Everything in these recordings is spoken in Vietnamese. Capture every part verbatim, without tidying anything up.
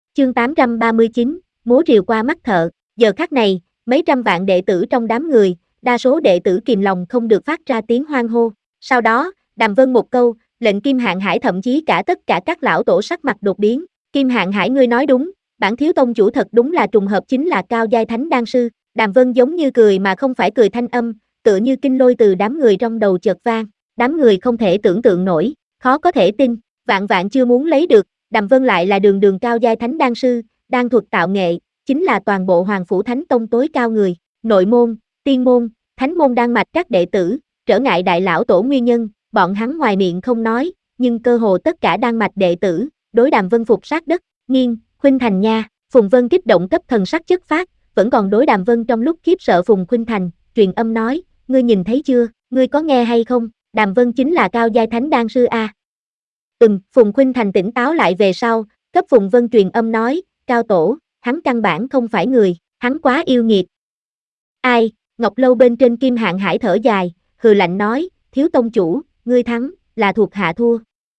Chương tám trăm ba mươi chín, múa rìu qua mắt thợ. Giờ khắc này, mấy trăm vạn đệ tử trong đám người, đa số đệ tử kìm lòng không được phát ra tiếng hoan hô. Sau đó, Đàm Vân một câu, lệnh Kim Hạng Hải thậm chí cả tất cả các lão tổ sắc mặt đột biến. Kim Hạng Hải, ngươi nói đúng, bản thiếu tông chủ thật đúng là trùng hợp, chính là cao giai thánh đan sư. Đàm Vân giống như cười mà không phải cười, thanh âm, tựa như kinh lôi từ đám người trong đầu chợt vang. Đám người không thể tưởng tượng nổi, khó có thể tin, vạn vạn chưa muốn lấy được, Đàm Vân lại là đường đường cao giai thánh đan sư, đan thuật tạo nghệ, chính là toàn bộ Hoàng Phủ Thánh Tông tối cao người. Nội môn, tiên môn, thánh môn đan mạch các đệ tử, trở ngại đại lão tổ nguyên nhân, bọn hắn ngoài miệng không nói, nhưng cơ hồ tất cả đan mạch đệ tử, đối Đàm Vân phục sát đất. Nghiên, Khuynh Thành nha. Phùng Vân kích động cấp thần sắc chất phát, vẫn còn đối Đàm Vân trong lúc khiếp sợ. Phùng Khuynh Thành truyền âm nói, ngươi nhìn thấy chưa, ngươi có nghe hay không, Đàm Vân chính là cao giai thánh đan sư a. Ừm, Phùng Khuynh Thành tỉnh táo lại về sau, cấp Phùng Vân truyền âm nói, cao tổ, hắn căn bản không phải người, hắn quá yêu nghiệt. Ai? Ngọc Lâu bên trên Kim Hạng Hải thở dài, hừ lạnh nói, thiếu tông chủ, ngươi thắng, là thuộc hạ thua.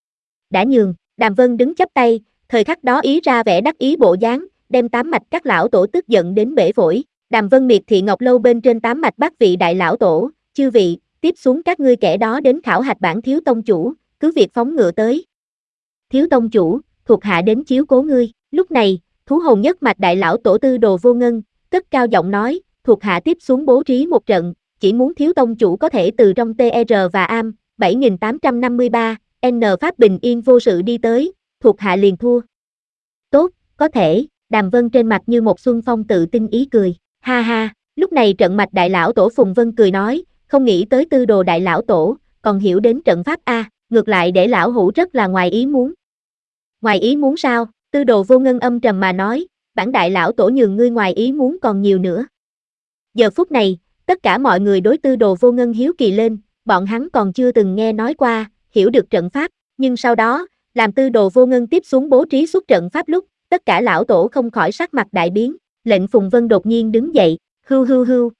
Đã nhường. Đàm Vân đứng chắp tay, thời khắc đó ý ra vẻ đắc ý bộ dáng, đem tám mạch các lão tổ tức giận đến bể phổi. Đàm Vân miệt thị Ngọc Lâu bên trên tám mạch bát vị đại lão tổ, chư vị, tiếp xuống các ngươi kẻ đó đến khảo hạch bản thiếu tông chủ, cứ việc phóng ngựa tới. Thiếu tông chủ, thuộc hạ đến chiếu cố ngươi. Lúc này, thú hồn nhất mạch đại lão tổ Tư Đồ Vô Ngân, cất cao giọng nói, thuộc hạ tiếp xuống bố trí một trận, chỉ muốn thiếu tông chủ có thể từ trong tê rờ và am bảy nghìn tám trăm năm mươi ba N Pháp bình yên vô sự đi tới, thuộc hạ liền thua. Tốt, có thể. Đàm Vân trên mặt như một xuân phong tự tin ý cười, ha ha. Lúc này trận mạch đại lão tổ Phùng Vân cười nói, không nghĩ tới Tư Đồ đại lão tổ còn hiểu đến trận pháp a, ngược lại để lão hữu rất là ngoài ý muốn. Ngoài ý muốn sao? Tư Đồ Vô Ngân âm trầm mà nói, bản đại lão tổ nhường ngươi ngoài ý muốn còn nhiều nữa. Giờ phút này, tất cả mọi người đối Tư Đồ Vô Ngân hiếu kỳ lên, bọn hắn còn chưa từng nghe nói qua, hiểu được trận pháp, nhưng sau đó, làm Tư Đồ Vô Ngân tiếp xuống bố trí xuất trận pháp lúc, tất cả lão tổ không khỏi sắc mặt đại biến, lệnh Phùng Vân đột nhiên đứng dậy, hưu hưu hưu.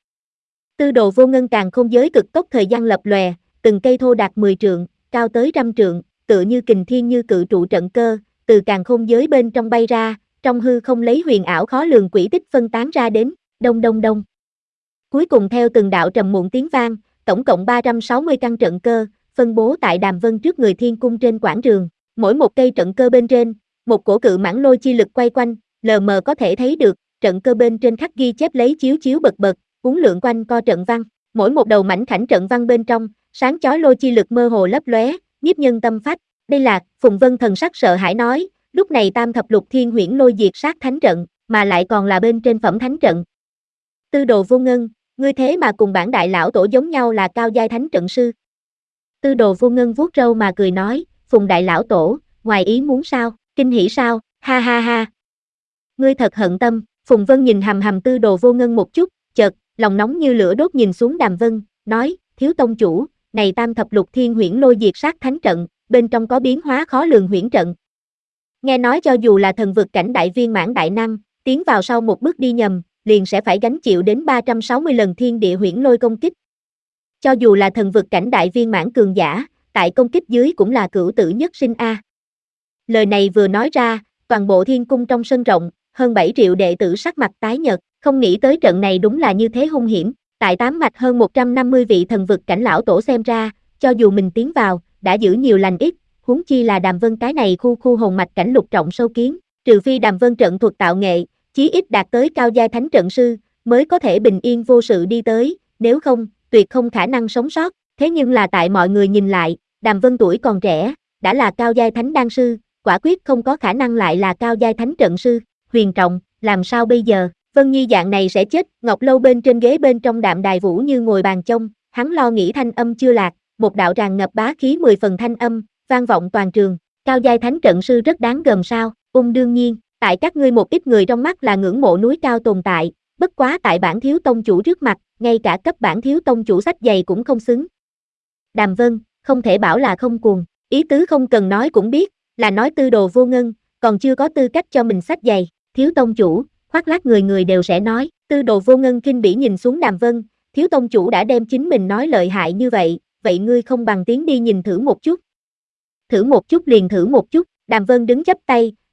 Tư Đồ Vô Ngân càng không giới cực tốc thời gian lập lòe, từng cây thô đạt mười trượng, cao tới trăm trượng, tựa như kình thiên như cự trụ trận cơ, từ càng không giới bên trong bay ra, trong hư không lấy huyền ảo khó lường quỹ tích phân tán ra đến, đông đông đông. Cuối cùng theo từng đạo trầm muộn tiếng vang, tổng cộng ba trăm sáu mươi căn trận cơ, phân bố tại Đàm Vân trước người thiên cung trên quảng trường, mỗi một cây trận cơ bên trên, một cổ cự mãng lôi chi lực quay quanh, lờ mờ có thể thấy được, trận cơ bên trên khắc ghi chép lấy chiếu chiếu bật bật, uốn lượn quanh co trận văn, mỗi một đầu mảnh khảnh trận văn bên trong, sáng chói lôi chi lực mơ hồ lấp lóe, nhiếp nhân tâm phách. Đây là, Phùng Vân thần sắc sợ hãi nói, lúc này tam thập lục thiên huyễn lôi diệt sát thánh trận, mà lại còn là bên trên phẩm thánh trận. Tư Đồ Vô Ngân, ngươi thế mà cùng bản đại lão tổ giống nhau là cao giai thánh trận sư. Tư Đồ Vô Ngân vuốt râu mà cười nói, Phùng đại lão tổ, ngoài ý muốn sao, kinh hỉ sao, ha ha ha. Ngươi thật hận tâm. Phùng Vân nhìn hầm hầm Tư Đồ Vô Ngân một chút, chợt, lòng nóng như lửa đốt nhìn xuống Đàm Vân, nói, thiếu tông chủ, này tam thập lục thiên huyễn lôi diệt sát thánh trận, bên trong có biến hóa khó lường huyễn trận. Nghe nói cho dù là thần vực cảnh đại viên mãn đại năng, tiến vào sau một bước đi nhầm, liền sẽ phải gánh chịu đến ba trăm sáu mươi lần thiên địa huyễn lôi công kích. Cho dù là thần vực cảnh đại viên mãn cường giả, tại công kích dưới cũng là cửu tử nhất sinh a. Lời này vừa nói ra, toàn bộ thiên cung trong sân rộng, hơn bảy triệu đệ tử sắc mặt tái nhợt, không nghĩ tới trận này đúng là như thế hung hiểm, tại tám mạch hơn một trăm năm mươi vị thần vực cảnh lão tổ xem ra, cho dù mình tiến vào, đã giữ nhiều lành ít, huống chi là Đàm Vân cái này khu khu hồn mạch cảnh lục trọng sâu kiến, trừ phi Đàm Vân trận thuật tạo nghệ, chí ít đạt tới cao giai thánh trận sư, mới có thể bình yên vô sự đi tới, nếu không, tuyệt không khả năng sống sót. Thế nhưng là tại mọi người nhìn lại, Đàm Vân tuổi còn trẻ, đã là cao giai thánh đan sư, quả quyết không có khả năng lại là cao giai thánh trận sư. Huyền Trọng, làm sao bây giờ? Vân Nhi dạng này sẽ chết. Ngọc Lâu bên trên ghế bên trong đạm đài vũ như ngồi bàn trông, hắn lo nghĩ thanh âm chưa lạc, một đạo tràn ngập bá khí mười phần thanh âm, vang vọng toàn trường. Cao giai thánh trận sư rất đáng gờm sao? Ung đương nhiên, tại các ngươi một ít người trong mắt là ngưỡng mộ núi cao tồn tại, bất quá tại bản thiếu tông chủ trước mặt, ngay cả cấp bản thiếu tông chủ sách giày cũng không xứng. Đàm Vân, không thể bảo là không cuồng, ý tứ không cần nói cũng biết, là nói Tư Đồ Vô Ngân, còn chưa có tư cách cho mình sách giày, thiếu tông chủ, khoác lác người người đều sẽ nói. Tư Đồ Vô Ngân khinh bỉ nhìn xuống Đàm Vân, thiếu tông chủ đã đem chính mình nói lợi hại như vậy, vậy ngươi không bằng tiến đi nhìn thử một chút. Thử một chút liền thử một chút. Đàm Vân đứng chắp tay,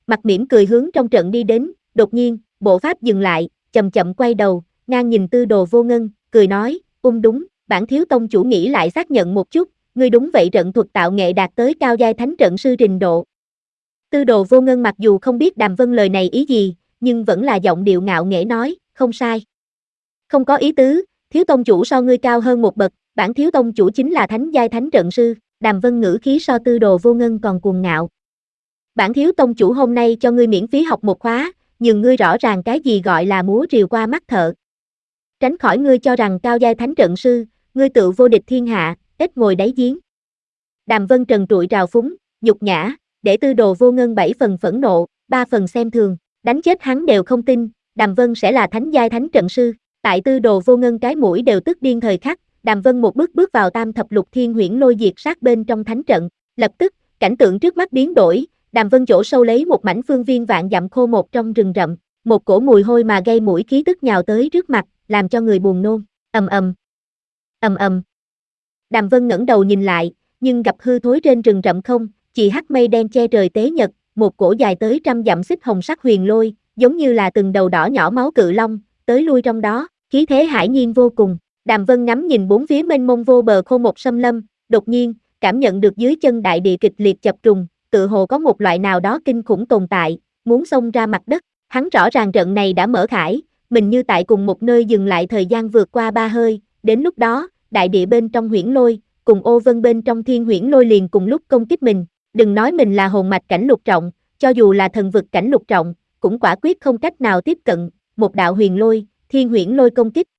mặt mỉm cười hướng trong trận đi đến, đột nhiên, bộ pháp dừng lại, chậm chậm quay đầu, ngang nhìn Tư Đồ Vô Ngân, cười nói, ung đúng, bản thiếu tông chủ nghĩ lại xác nhận một chút, ngươi đúng vậy trận thuật tạo nghệ đạt tới cao giai thánh trận sư trình độ. Tư Đồ Vô Ngân mặc dù không biết Đàm Vân lời này ý gì, nhưng vẫn là giọng điệu ngạo nghễ nói, không sai. Không có ý tứ, thiếu tông chủ so ngươi cao hơn một bậc, bản thiếu tông chủ chính là thánh giai thánh trận sư, Đàm Vân ngữ khí so Tư Đồ Vô Ngân còn cuồng ngạo. Bản thiếu tông chủ hôm nay cho ngươi miễn phí học một khóa, nhưng ngươi rõ ràng cái gì gọi là múa rìu qua mắt thợ. Tránh khỏi ngươi cho rằng cao giai thánh trận sư, ngươi tự vô địch thiên hạ, ít ngồi đáy giếng. Đàm Vân trần trụi trào phúng, nhục nhã, để Tư Đồ Vô Ngân bảy phần phẫn nộ, ba phần xem thường, đánh chết hắn đều không tin, Đàm Vân sẽ là thánh giai thánh trận sư. Tại Tư Đồ Vô Ngân cái mũi đều tức điên thời khắc, Đàm Vân một bước bước vào tam thập lục thiên huyễn lôi diệt sát bên trong thánh trận, lập tức, cảnh tượng trước mắt biến đổi, Đàm Vân chỗ sâu lấy một mảnh phương viên vạn dặm khô một trong rừng rậm, một cổ mùi hôi mà gây mũi khí tức nhào tới trước mặt, làm cho người buồn nôn, ầm ầm, ầm ầm. Đàm Vân ngẩng đầu nhìn lại, nhưng gặp hư thối trên rừng rậm không, chỉ hắc mây đen che trời tế nhật, một cổ dài tới trăm dặm xích hồng sắc huyền lôi, giống như là từng đầu đỏ nhỏ máu cự long, tới lui trong đó, khí thế hải nhiên vô cùng. Đàm Vân ngắm nhìn bốn phía mênh mông vô bờ khô một xâm lâm, đột nhiên, cảm nhận được dưới chân đại địa kịch liệt chập trùng, tự hồ có một loại nào đó kinh khủng tồn tại, muốn xông ra mặt đất. Hắn rõ ràng trận này đã mở khải, mình như tại cùng một nơi dừng lại thời gian vượt qua ba hơi, đến lúc đó, đại địa bên trong huyễn lôi, cùng ô vân bên trong thiên huyễn lôi liền cùng lúc công kích mình. Đừng nói mình là hồn mạch cảnh lục trọng, cho dù là thần vực cảnh lục trọng, cũng quả quyết không cách nào tiếp cận, một đạo huyền lôi, thiên huyễn lôi công kích,